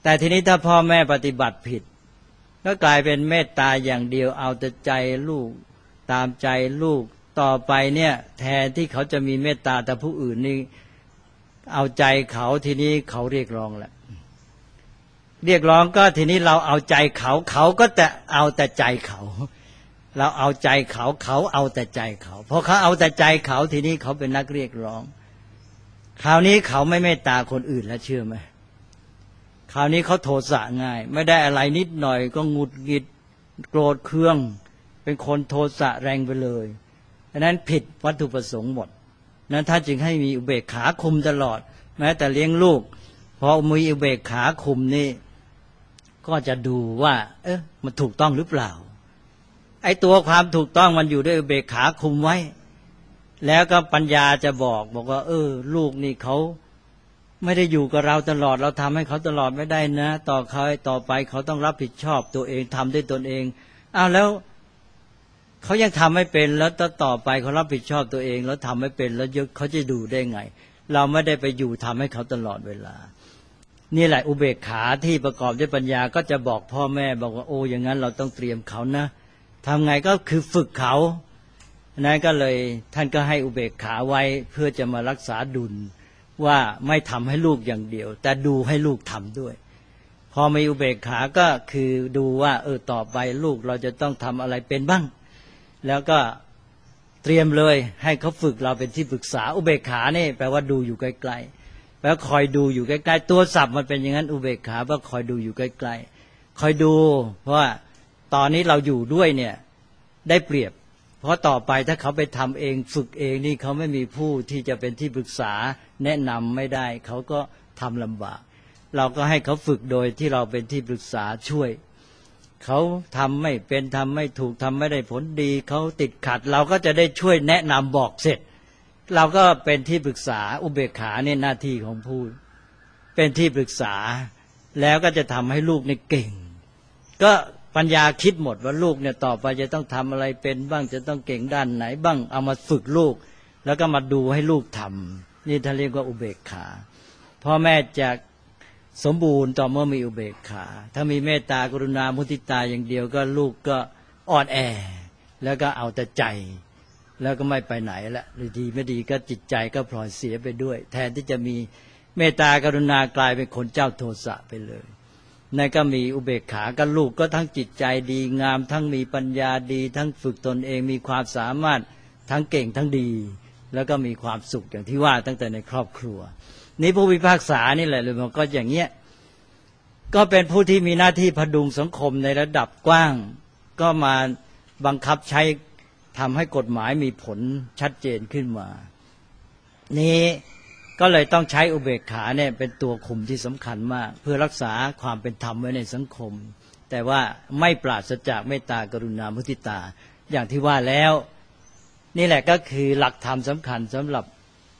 แต่ทีนี้ถ้าพ่อแม่ปฏิบัติผิดก็กลายเป็นเมตตาอย่างเดียวเอาแต่ใจลูกตามใจลูกต่อไปเนี่ยแทนที่เขาจะมีเมตตาแต่ผู้อื่นนี่เอาใจเขาทีนี้เขาเรียกร้องแหละเรียกร้องก็ทีนี้เราเอาใจเขาเขาก็แต่เอาแต่ใจเขาเราเอาใจเขาเขาเอาแต่ใจเขาพอเขาเอาแต่ใจเขาทีนี้เขาเป็นนักเรียกร้องคราวนี้เขาไม่เมตตาคนอื่นแล้วเชื่อไหมคราวนี้เขาโทสะง่ายไม่ได้อะไรนิดหน่อยก็หงุดหงิดโกรธเคืองเป็นคนโทสะแรงไปเลยดังนั้นผิดวัตถุประสงค์หมดนั้นท่านจึงให้มีอุเบกขาคุมตลอดแม้แต่เลี้ยงลูกพอมีอุเบกขาคุมนี่ก็จะดูว่ามันถูกต้องหรือเปล่าไอ้ตัวความถูกต้องมันอยู่ด้วยอุเบกขาคุมไว้แล้วก็ปัญญาจะบอกว่าลูกนี่เขาไม่ได้อยู่กับเราตลอดเราทำให้เขาตลอดไม่ได้นะต่อไปเขาต้องรับผิดชอบตัวเองทำด้วยตนเองแล้วเขายังทำไม่เป็นแล้วต่อไปเขารับผิดชอบตัวเองแล้วทำไม่เป็นแล้วเขาจะดูได้ไงเราไม่ได้ไปอยู่ทำให้เขาตลอดเวลานี่แหละอุเบกขาที่ประกอบด้วยปัญญาก็จะบอกพ่อแม่บอกว่าอย่างนั้นเราต้องเตรียมเขานะทำไงก็คือฝึกเขานั้นก็เลยท่านก็ให้อุเบกขาไว้เพื่อจะมารักษาดุลว่าไม่ทำให้ลูกอย่างเดียวแต่ดูให้ลูกทำด้วยพอมีอุเบกขาก็คือดูว่าต่อไปลูกเราจะต้องทำอะไรเป็นบ้างแล้วก็เตรียมเลยให้เขาฝึกเราเป็นที่ปรึกษาอุเบกขานี่แปลว่าดูอยู่ใกล้ๆแปลว่าคอยดูอยู่ใกล้ๆตัวศัพท์มันเป็นอย่างนั้นอุเบกขาว่าคอยดูอยู่ใกล้ๆคอยดูเพราะว่าตอนนี้เราอยู่ด้วยเนี่ยได้เปรียบเพราะต่อไปถ้าเขาไปทำเองฝึกเองนี่เขาไม่มีผู้ที่จะเป็นที่ปรึกษาแนะนำไม่ได้เขาก็ทำลำบากเราก็ให้เขาฝึกโดยที่เราเป็นที่ปรึกษาช่วยเขาทำไม่เป็นทำไม่ถูกทำไม่ได้ผลดีเขาติดขัดเราก็จะได้ช่วยแนะนำบอกเสร็จเราก็เป็นที่ปรึกษาอุเบกขาเนี่ยหน้าที่ของผู้เป็นที่ปรึกษาแล้วก็จะทำให้ลูกเนี่ยเก่งก็ปัญญาคิดหมดว่าลูกเนี่ยต่อไปจะต้องทำอะไรเป็นบ้างจะต้องเก่งด้านไหนบ้างเอามาฝึกลูกแล้วก็มาดูให้ลูกทำนี่ท่านเรียกว่าอุเบกขาพ่อแม่จะสมบูรณ์ต่อเมื่อมีอุเบกขาถ้ามีเมตตากรุณามุทิตาอย่างเดียวก็ลูกก็อ่อนแอแล้วก็เอาแต่ใจแล้วก็ไม่ไปไหนละหรือดีไม่ดีก็จิตใจก็พลอยเสียไปด้วยแทนที่จะมีเมตตากรุณากลายเป็นคนเจ้าโทสะไปเลยนั่นก็มีอุเบกขากับลูกก็ทั้งจิตใจดีงามทั้งมีปัญญาดีทั้งฝึกตนเองมีความสามารถทั้งเก่งทั้งดีแล้วก็มีความสุขอย่างที่ว่าตั้งแต่ในครอบครัวนี่ผู้พิพากษานี่แหละเลยมันก็อย่างเงี้ยก็เป็นผู้ที่มีหน้าที่พดุงสังคมในระดับกว้างก็มาบังคับใช้ทำให้กฎหมายมีผลชัดเจนขึ้นมานี้ก็เลยต้องใช้อุเบกขาเนี่ยเป็นตัวคุมที่สำคัญมากเพื่อรักษาความเป็นธรรมไว้ในสังคมแต่ว่าไม่ปราศจากเมตตากรุณามุทิตาอย่างที่ว่าแล้วนี่แหละก็คือหลักธรรมสำคัญสำหรับ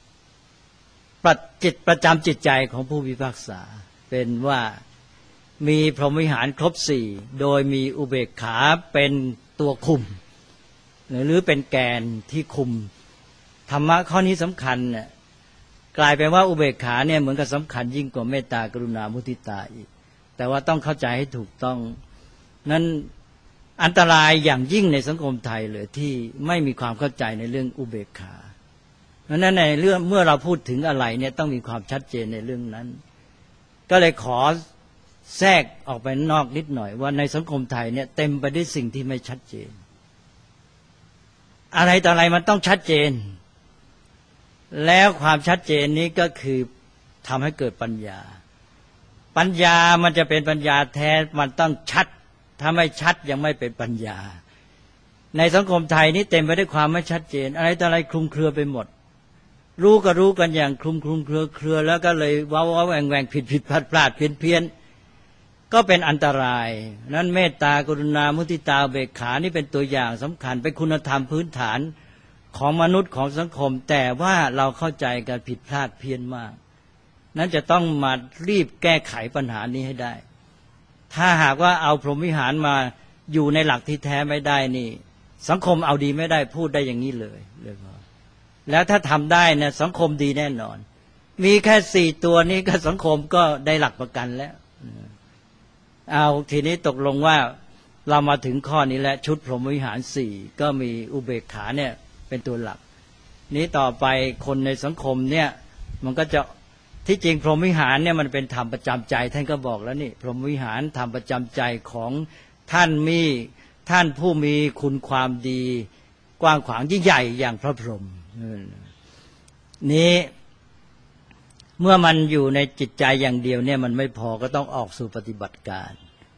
ประจำจิตใจของผู้พิพากษาเป็นว่ามีพรหมวิหารครบสี่โดยมีอุเบกขาเป็นตัวคุมหรือเป็นแกนที่คุมธรรมะข้อนี้สำคัญเนี่ยกลายเป็นว่าอุเบกขาเนี่ยเหมือนกับสำคัญยิ่งกว่าเมตตากรุณามุทิตาอีกแต่ว่าต้องเข้าใจให้ถูกต้องนั้นอันตรายอย่างยิ่งในสังคมไทยเลยที่ไม่มีความเข้าใจในเรื่องอุเบกขาเพราะนั้นในเรื่องเมื่อเราพูดถึงอะไรเนี่ยต้องมีความชัดเจนในเรื่องนั้นก็เลยขอแทรกออกไปนอกนิดหน่อยว่าในสังคมไทยเนี่ยเต็มไปด้วยสิ่งที่ไม่ชัดเจนอะไรต่ออะไรมันต้องชัดเจนแล้วความชัดเจนนี้ก็คือทำให้เกิดปัญญาปัญญามันจะเป็นปัญญาแท้มันต้องชัดถ้าไม่ชัดยังไม่เป็นปัญญาในสังคมไทยนี้เต็มไปด้วยความไม่ชัดเจนอะไรต่ออะไรคลุมเครือไปหมดรู้ก็รู้กันอย่างคลุมเครือแล้วก็เลยว้าวแหว่งผิดพลาดเพี้ยนก็เป็นอันตรายนั้นเมตตากรุณามุทิตาอุเบกขานี่เป็นตัวอย่างสำคัญเป็นคุณธรรมพื้นฐานของมนุษย์ของสังคมแต่ว่าเราเข้าใจกันผิดพลาดเพี้ยนมากนั้นจะต้องมารีบแก้ไขปัญหานี้ให้ได้ถ้าหากว่าเอาพรหมวิหารมาอยู่ในหลักที่แท้ไม่ได้นี่สังคมเอาดีไม่ได้พูดได้อย่างนี้เลยแล้วถ้าทำได้เนี่ยสังคมดีแน่นอนมีแค่4ตัวนี้ก็สังคมก็ได้หลักประกันแล้วเอาทีนี้ตกลงว่าเรามาถึงข้อนี้แล้วชุดพรหมวิหารสี่ก็มีอุเบกขาเนี่ยเป็นตัวหลักนี้ต่อไปคนในสังคมเนี่ยมันก็จะที่จริงพรหมวิหารเนี่ยมันเป็นธรรมประจำใจท่านก็บอกแล้วนี่พรหมวิหารธรรมประจำใจของท่านผู้มีคุณความดีกว้างขวางยิ่งใหญ่อย่างพระพรหมนี้เมื่อมันอยู่ในจิตใจอย่างเดียวเนี่ยมันไม่พอก็ต้องออกสู่ปฏิบัติการ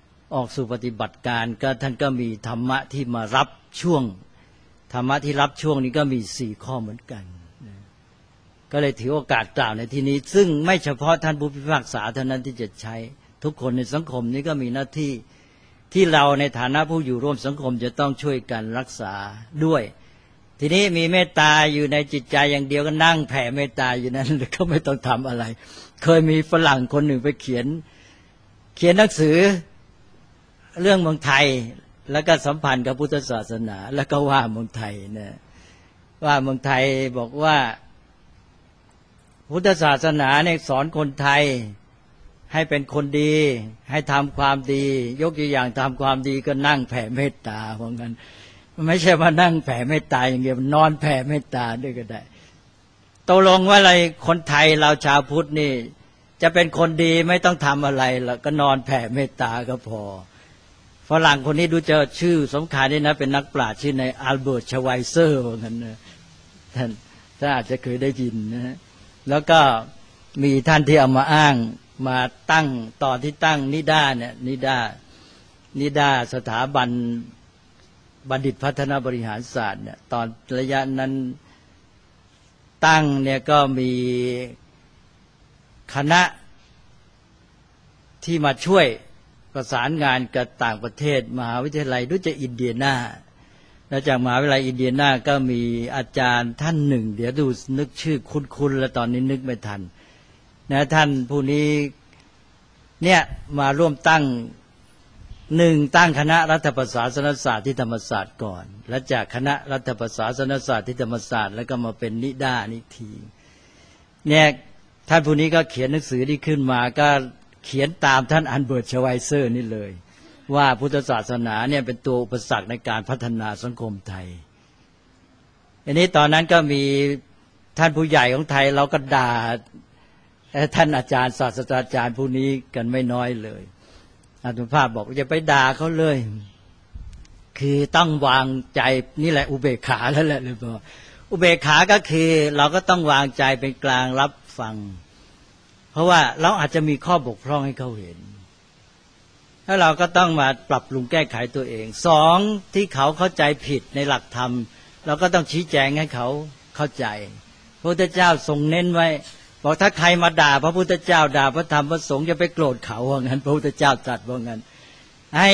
ก็ท่านก็มีธรรมะที่มารับช่วงธรรมะที่รับช่วงนี้ก็มี4ข้อเหมือนกันก็เลยถือโอกาสกล่าวในที่นี้ซึ่งไม่เฉพาะท่านผู้พิพากษาเท่านั้นที่จะใช้ทุกคนในสังคมนี้ก็มีหน้าที่ที่เราในฐานะผู้อยู่ร่วมสังคมจะต้องช่วยกันรักษาด้วยทีนี้มีเมตตาอยู่ในจิตใจอย่างเดียวก็นั่งแผ่เมตตาอยู่นั้นก็ไม่ต้องทำอะไรเคยมีฝรั่งคนหนึ่งไปเขียนหนังสือเรื่องเมืองไทยแล้วก็สัมพันธ์กับพุทธศาสนาแล้วก็ว่าเมืองไทยนะว่าเมืองไทยบอกว่าพุทธศาสนาเนี่ยสอนคนไทยให้เป็นคนดีให้ทำความดียกตัวอย่างทำความดีก็นั่งแผ่เมตตาเพราะงั้นไม่ใช่ว่านั่งแผ่เมตตาอย่างเดียวนอนแผ่เมตตาด้วยก็ได้ตกลงว่าอะไรคนไทยเราชาวพุทธนี่จะเป็นคนดีไม่ต้องทำอะไรแล้วก็นอนแผ่เมตตาก็พอฝรั่งคนนี้ดูจะชื่อสำคัญนี่นะเป็นนักปราชญ์ชื่อในอัลเบิร์ตชไวเซอร์ว่างั้นนะท่านอาจจะเคยได้ยินนะแล้วก็มีท่านที่เอามาอ้างมาตั้งตอนที่ตั้งนิด้าเนี่ยนิด้าสถาบันบัณฑิตพัฒนาบริหารศาสตร์เนี่ยตอนระยะนั้นตั้งเนี่ยก็มีคณะที่มาช่วยประสานงานกับต่างประเทศมหาวิทยาลัยด้วยจะอินเดียนาแล้วจากมหาวิทยาลัยอินเดียนาก็มีอาจารย์ท่านหนึ่งเดี๋ยวดูนึกชื่อคุ้นๆแล้วตอนนี้นึกไม่ทันนะท่านผู้นี้เนี่ยมาร่วมตั้งคณะรัฐประศาสนศาสตร์ที่ธรรมศาสตร์ก่อนและจากคณะรัฐประศาสนศาสตร์ที่ธรรมศาสตร์แล้วก็มาเป็นนิด้านิทีเนี่ยท่านผู้นี้ก็เขียนหนังสือที่ขึ้นมาก็เขียนตามท่านอัลเบิร์ตชไวเซอร์นี่เลยว่าพุทธศาสนาเนี่ยเป็นตัวอุปสรรคในการพัฒนาสังคมไทยอันนี้ตอนนั้นก็มีท่านผู้ใหญ่ของไทยเราก็ด่าท่านอาจารย์ศาสตราจารย์ผู้นี้กันไม่น้อยเลยอาตุภาพบอกอย่าไปด่าเขาเลยคือต้องวางใจนี่แหละอุเบกขาแล้วแหละเลยบอกอุเบกขาก็คือเราก็ต้องวางใจเป็นกลางรับฟังเพราะว่าเราอาจจะมีข้อบกพร่องให้เขาเห็นถ้าเราก็ต้องมาปรับปรุงแก้ไขตัวเองสองที่เขาเข้าใจผิดในหลักธรรมเราก็ต้องชี้แจงให้เขาเข้าใจพระพุทธเจ้าทรงเน้นไว้บอกถ้าใครมาด่าพระพุทธเจ้าด่าพระธรรมพระสงฆ์อย่าไปโกรธเขาว่างั้นพระพุทธเจ้าตรัสว่างั้นให้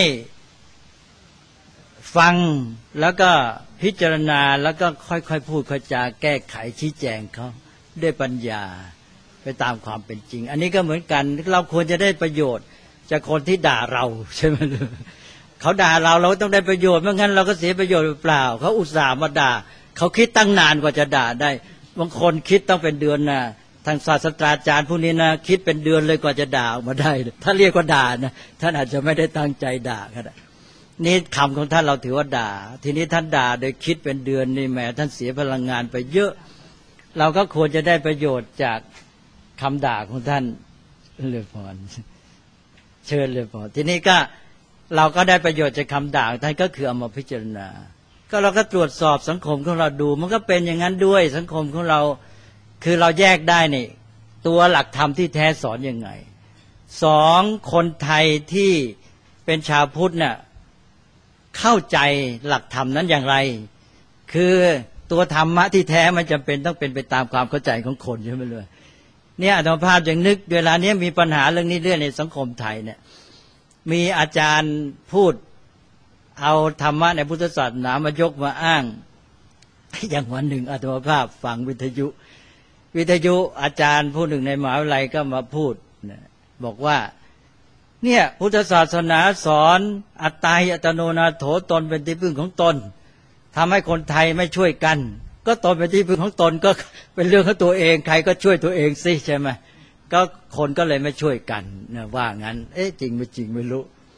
ฟังแล้วก็พิจารณาแล้วก็ค่อยๆพูดค่อยจาแก้ไขชี้แจงเขาด้วยปัญญาไปตามความเป็นจริงอันนี้ก็เหมือนกันเราควรจะได้ประโยชน์จากคนที่ด่าเราใช่ไหมเขาด่าเราต้องได้ประโยชน์ไม่งั้นเราก็เสียประโยชน์เปล่าเขาอุตส่าห์มาด่าเขาคิดตั้งนานกว่าจะด่าได้บางคนคิดต้องเป็นเดือนนะทางศาสตราจารย์ผู้นี้นะคิดเป็นเดือนเลยกว่าจะด่าออกมาได้ถ้าเรียกว่าด่านะท่านอาจจะไม่ได้ตั้งใจด่าก็ได้นี่คำของท่านเราถือว่าด่าทีนี้ท่านด่าโดยคิดเป็นเดือนนี่แหมท่านเสียพลังงานไปเยอะเราก็ควรจะได้ประโยชน์จากคำด่าของท่านเลยพรเชิญเลยพรทีนี้ก็เราก็ได้ประโยชน์จากคำด่าท่านก็คือเอามาพิจารณาก็เราก็ตรวจสอบสังคมของเราดูมันก็เป็นอย่างนั้นด้วยสังคมของเราคือเราแยกได้นี่ตัวหลักธรรมที่แท้สอนยังไงสองคนไทยที่เป็นชาวพุทธเนี่ยเข้าใจหลักธรรมนั้นอย่างไรคือตัวธรรมะที่แท้มันจำเป็นต้องเป็นไปตามความเข้าใจของคนใช่ไหมเลยเนี่ยอาตมาภาพอย่างนึกเวลานี้มีปัญหาเรื่องนี้เรื่อยในสังคมไทยเนี่ยมีอาจารย์พูดเอาธรรมะในพุทธศาสนามายกมาอ้างอย่างวันหนึ่งอาตมาภาพฟังวิทยุอาจารย์ผู้หนึ่งในมหาวิทยาลัยก็มาพูดบอกว่าเนี่ยพุทธศาสนาสอนอัตตาหิอัตโนนาโถตนเป็นที่พึ่งของตนทำให้คนไทยไม่ช่วยกันก็ตนเป็นที่พึ่งของตนก็เป็นเรื่องของตัวเองใครก็ช่วยตัวเองสิใช่ไหมก็คนก็เลยไม่ช่วยกันนะว่างั้นจริงไม่จริงไม่รู้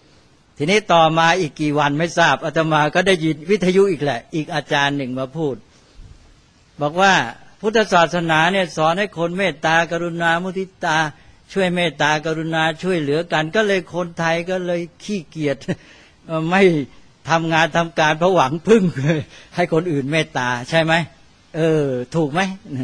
ทีนี้ต่อมาอีกกี่วันไม่ทราบอาตมาก็ได้ยินวิทยุอีกแหละอีกอาจารย์หนึ่งมาพูดบอกว่าพุทธศาสนาเนี่ยสอนให้คนเมตตากรุณามุทิตาช่วยเมตตากรุณาช่วยเหลือกันก็เลยคนไทยก็เลยขี้เกียจไม่ทำงานทำการเพราะหวังพึ่งให้คนอื่นเมตตาใช่ไหมถูกไหม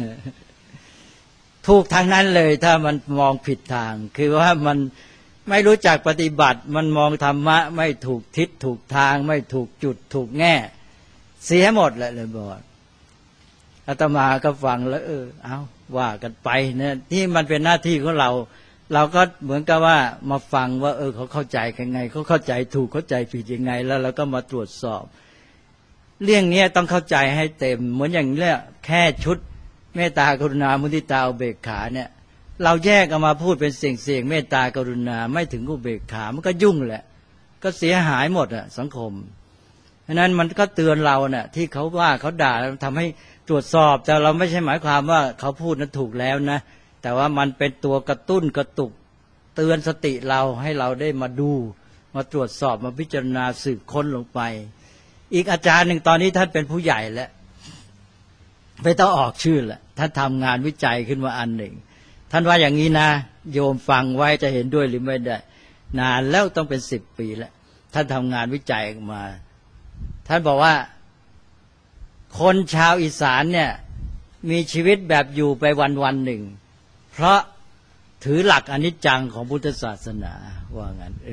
ถูกทางนั้นเลยถ้ามันมองผิดทางคือว่ามันไม่รู้จักปฏิบัติมันมองธรรมะไม่ถูกทิศถูกทางไม่ถูกจุดถูกแง่เสียหมดเลยบอกอาตมาก็ฟังแล้วเอาว่ากันไปเนี่ยที่มันเป็นหน้าที่ของเราเราก็เหมือนกับว่ามาฟังว่าเขาเข้าใจกันไงเขาเข้าใจถูกเข้าใจผิดยังไงแล้วเราก็มาตรวจสอบเรื่องนี้ต้องเข้าใจให้เต็มเหมือนอย่างนี้แค่ชุดเมตตากรุณามุทิตาอุเบกขาเนี่ยเราแยกเอามาพูดเป็นเสียงเมตตากรุณาไม่ถึงอุเบกขามันก็ยุ่งแหละก็เสียหายหมดอ่ะสังคมเพราะนั้นมันก็เตือนเราเนี่ยที่เขาว่าเขาด่าทำให้ตรวจสอบแต่เราไม่ใช่หมายความว่าเขาพูดนั้นถูกแล้วนะแต่ว่ามันเป็นตัวกระตุ้นกระตุกเตือนสติเราให้เราได้มาดูมาตรวจสอบมาพิจารณาสืบค้นลงไปอีกอาจารย์หนึ่งตอนนี้ท่านเป็นผู้ใหญ่แล้วไม่ต้องออกชื่อละท่านทำงานวิจัยขึ้นมาอันหนึ่งท่านว่าอย่างนี้นะโยมฟังไว้จะเห็นด้วยหรือไม่ได้นานแล้วต้องเป็น10 ปีแล้วท่านทำงานวิจัยมาท่านบอกว่าคนชาวอีสานเนี่ยมีชีวิตแบบอยู่ไปวันหนึ่งเพราะถือหลักอนิจจังของพุทธศาสนาว่างั้น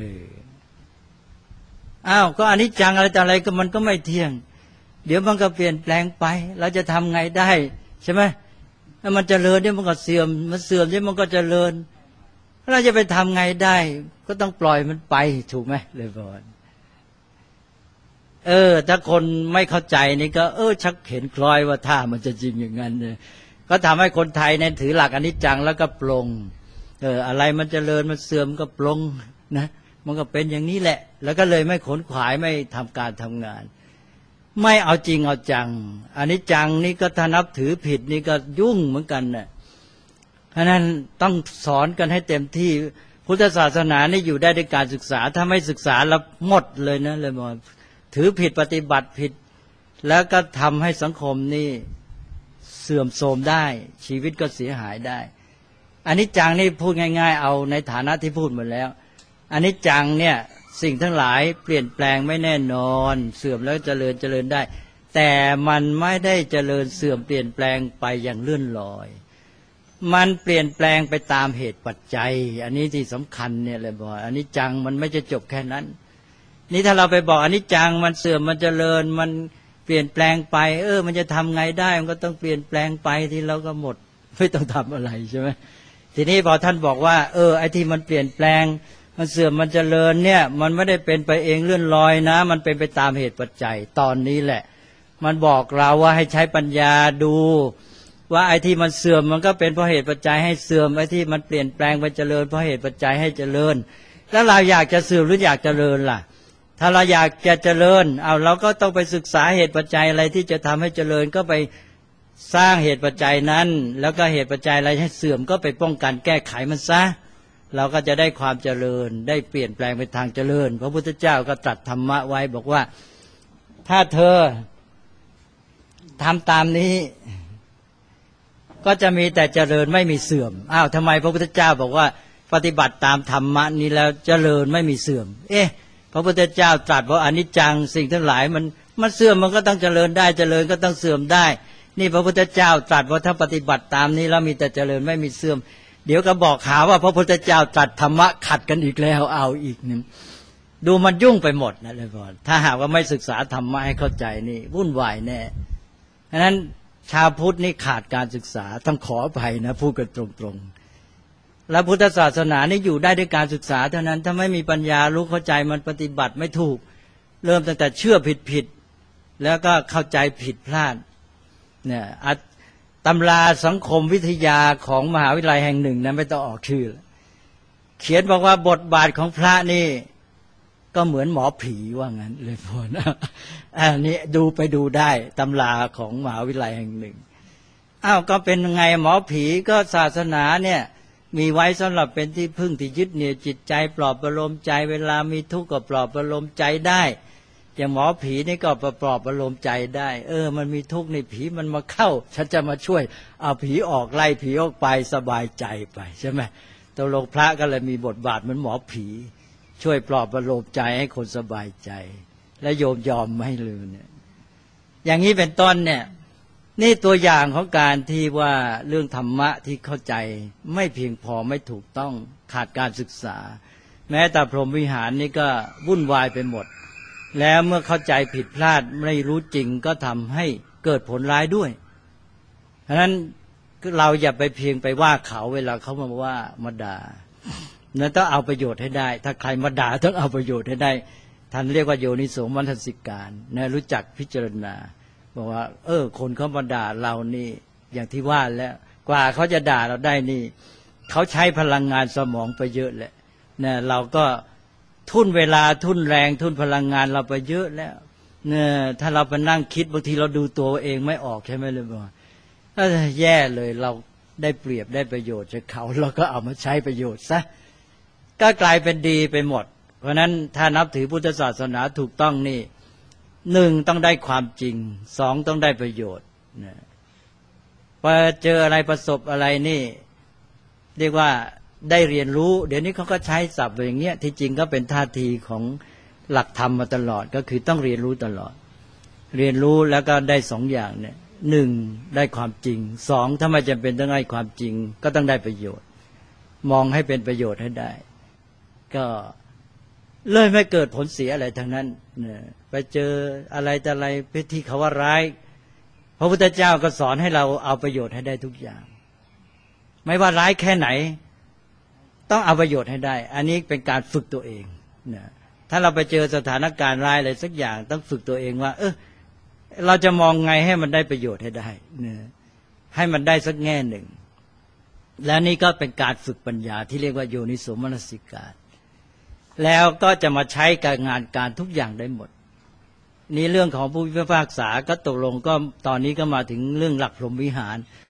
ก็อนิจจังอะไรต่ออะไรก็มันก็ไม่เที่ยงเดี๋ยวมันก็เปลี่ยนแปลงไปเราจะทำไงได้ใช่ไหมถ้ามันเจริญเดี๋ยวมันก็เสื่อมมันเสื่อมเดี๋ยวมันก็เจริญเราจะไปทำไงได้ก็ต้องปล่อยมันไปถูกไหมเลยบอลถ้าคนไม่เข้าใจนี่ก็ชักเห็นคล้อยว่าถ้ามันจะจริงอย่างนั้นเนี่ยก็ทำให้คนไทยเนี่ยถือหลักอนิจจังแล้วก็ปลงอะไรมันเจริญมันเสื่อมก็ปลงนะมันก็เป็นอย่างนี้แหละแล้วก็เลยไม่ขนขวายไม่ทำการทำงานไม่เอาจริงเอาจังอนิจจังนี่ก็ถ้านับถือผิดนี่ก็ยุ่งเหมือนกันน่ะเพราะนั้นต้องสอนกันให้เต็มที่พุทธศาสนานี่อยู่ได้ด้วยการศึกษาถ้าไม่ศึกษาแล้วหมดเลยนะเลยบอกถือผิดปฏิบัติผิดแล้วก็ทำให้สังคมนี่เสื่อมโทรมได้ชีวิตก็เสียหายได้อนิจจังนี่พูดง่ายๆเอาในฐานะที่พูดหมดแล้วอนิจจังเนี่ยสิ่งทั้งหลายเปลี่ยนแปลงไม่แน่นอนเสื่อมแล้วเจริญได้แต่มันไม่ได้เจริญเสื่อมเปลี่ยนแปลงไปอย่างเลื่อนลอยมันเปลี่ยนแปลงไปตามเหตุปัจจัยอันนี้ที่สำคัญเนี่ยเลยบอกอนิจจังมันไม่จะจบแค่นั้นนี่ถ้าเราไปบอกอนิจจังมันเสื่อมมันเจริญมันเปลี่ยนแปลงไปมันจะทำไงได้มันก็ต้องเปลี่ยนแปลงไปที่เราก็หมดไม่ต้องทำอะไรใช่ไหมทีนี้พอท่านบอกว่าไอ้ที่มันเปลี่ยนแปลงมันเสื่อมมันเจริญเนี่ยมันไม่ได้เป็นไปเองเลื่อนลอยนะมันเป็นไปตามเหตุปัจจัยตอนนี้แหละมันบอกเราว่าให้ใช้ปัญญาดูว่าไอ้ที่มันเสื่อมมันก็เป็นเพราะเหตุปัจจัยให้เสื่อมไอ้ที่มันเปลี่ยนแปลงไปเจริญเพราะเหตุปัจจัยให้เจริญแล้วเราอยากจะเสื่อมหรืออยากเจริญล่ะถ้าเราอยากจะเจริญเราก็ต้องไปศึกษาเหตุปัจจัยอะไรที่จะทำให้เจริญก็ไปสร้างเหตุปัจจัยนั้นแล้วก็เหตุปัจจัยอะไรให้เสื่อมก็ไปป้องกันแก้ไขมันซะเราก็จะได้ความเจริญได้เปลี่ยนแปลงไปทางเจริญพระพุทธเจ้าก็ตรัสธรรมะไว้บอกว่าถ้าเธอทำตามนี้ก็จะมีแต่เจริญไม่มีเสื่อมทำไมพระพุทธเจ้าบอกว่าปฏิบัติตามธรรมะนี้แล้วเจริญไม่มีเสื่อมพระพุทธเจ้าตรัสว่าอนิจจังสิ่งทั้งหลายมันเสื่อมมันก็ต้องเจริญได้เจริญก็ต้องเสื่อมได้นี่พระพุทธเจ้าตรัสว่าถ้าปฏิบัติตามนี้แล้วมีแต่เจริญไม่มีเสื่อมเดี๋ยวก็บอกหาว่าพระพุทธเจ้าตรัสธรรมะขัดกันอีกแล้วเอาอีกนึงดูมันยุ่งไปหมดนะเลยก่อนถ้าหากว่าไม่ศึกษาธรรมะให้เข้าใจนี่วุ่นวายแน่ฉะนั้นชาวพุทธนี่ขาดการศึกษาต้องขออภัยนะพูดกันตรงๆแล้วพุทธศาสนานี่อยู่ได้ด้วยการศึกษาเท่านั้นถ้าไม่มีปัญญารู้เข้าใจมันปฏิบัติไม่ถูกเริ่มตั้งแต่เชื่อผิดแล้วก็เข้าใจผิดพลาดเนี่ยตำราสังคมวิทยาของมหาวิทยาลัยแห่งหนึ่งนะไม่ต้องออกชื่อเขียนบอกว่าบทบาทของพระนี่ก็เหมือนหมอผีว่างั้นเลยพอนะนี่ดูไปดูได้ตำราของมหาวิทยาลัยแห่งหนึ่งก็เป็นไงหมอผีก็ศาสนาเนี่ยมีไว้สำหรับเป็นที่พึ่งที่ยึดเหนี่ยวจิตใจปลอบประโลมใจเวลามีทุกข์ก็ปลอบประโลมใจได้อย่างหมอผีนี่ก็ปลอบประโลมใจได้มันมีทุกข์ในผีมันมาเข้าฉันจะมาช่วยเอาผีออกไล่ผีออกไปสบายใจไปใช่ไหมตกลงพระก็เลยมีบทบาทเหมือนหมอผีช่วยปลอบประโลมใจให้คนสบายใจและโยมยอมไม่ลืมเนี่ยอย่างนี้เป็นต้นเนี่ยนี่ตัวอย่างของการที่ว่าเรื่องธรรมะที่เข้าใจไม่เพียงพอไม่ถูกต้องขาดการศึกษาแม้แต่พรหมวิหารนี่ก็วุ่นวายไปหมดแล้วเมื่อเข้าใจผิดพลาดไม่รู้จริงก็ทำให้เกิดผลร้ายด้วยเพราะฉะนั้นเราอย่าไปเพียงไปว่าเขาเวลาเขามาด่านั้นต้องเอาประโยชน์ให้ได้ถ้าใครมาด่าต้องเอาประโยชน์ให้ได้ท่านเรียกว่าโยนิโสมนสิการนะรู้จักพิจารณาบอกว่าคนเขามาด่าเรานี่อย่างที่ว่าแล้วกว่าเขาจะด่าเราได้นี่เขาใช้พลังงานสมองไปเยอะแล้วนะเราก็ทุ่นเวลาทุ่นแรงทุ่นพลังงานเราไปเยอะแล้วเนี่ยถ้าเราไปนั่งคิดบางทีเราดูตัวเองไม่ออกใช่ไหมเลยบอกแย่เลยเราได้เปรียบได้ประโยชน์จากเขาเราก็เอามาใช้ประโยชน์ซะก็กลายเป็นดีไปหมดเพราะนั้นถ้านับถือพุทธศาสนาถูกต้องนี่หนึ่งต้องได้ความจริงสองต้องได้ประโยชน์นะพอเจออะไรประสบอะไรนี่เรียกว่าได้เรียนรู้เดี๋ยวนี้เขาก็ใช้ศัพท์อย่างเงี้ยที่จริงก็เป็นท่าทีของหลักธรรมมาตลอดก็คือต้องเรียนรู้ตลอดเรียนรู้แล้วก็ได้สองอย่างเนี่ยหนึ่งได้ความจริงสองถ้าไม่จำเป็นต้องได้ความจริงก็ต้องได้ประโยชน์มองให้เป็นประโยชน์ให้ได้ก็เลยไม่เกิดผลเสียอะไรทั้งนั้นเนี่ยไปเจออะไรแต่อะไรที่เขาว่าร้ายพระพุทธเจ้าก็สอนให้เราเอาประโยชน์ให้ได้ทุกอย่างไม่ว่าร้ายแค่ไหนต้องเอาประโยชน์ให้ได้อันนี้เป็นการฝึกตัวเองนะถ้าเราไปเจอสถานการณ์ร้ายอะไรสักอย่างต้องฝึกตัวเองว่าเราจะมองไงให้มันได้ประโยชน์ให้ได้นะให้มันได้สักแง่หนึ่งแล้วนี่ก็เป็นการฝึกปัญญาที่เรียกว่าโยนิโสมนสิการแล้วก็จะมาใช้กับงานการทุกอย่างได้หมดนี่เรื่องของผู้พิพากษาก็ตกลงก็ตอนนี้ก็มาถึงเรื่องหลักพรหมวิหาร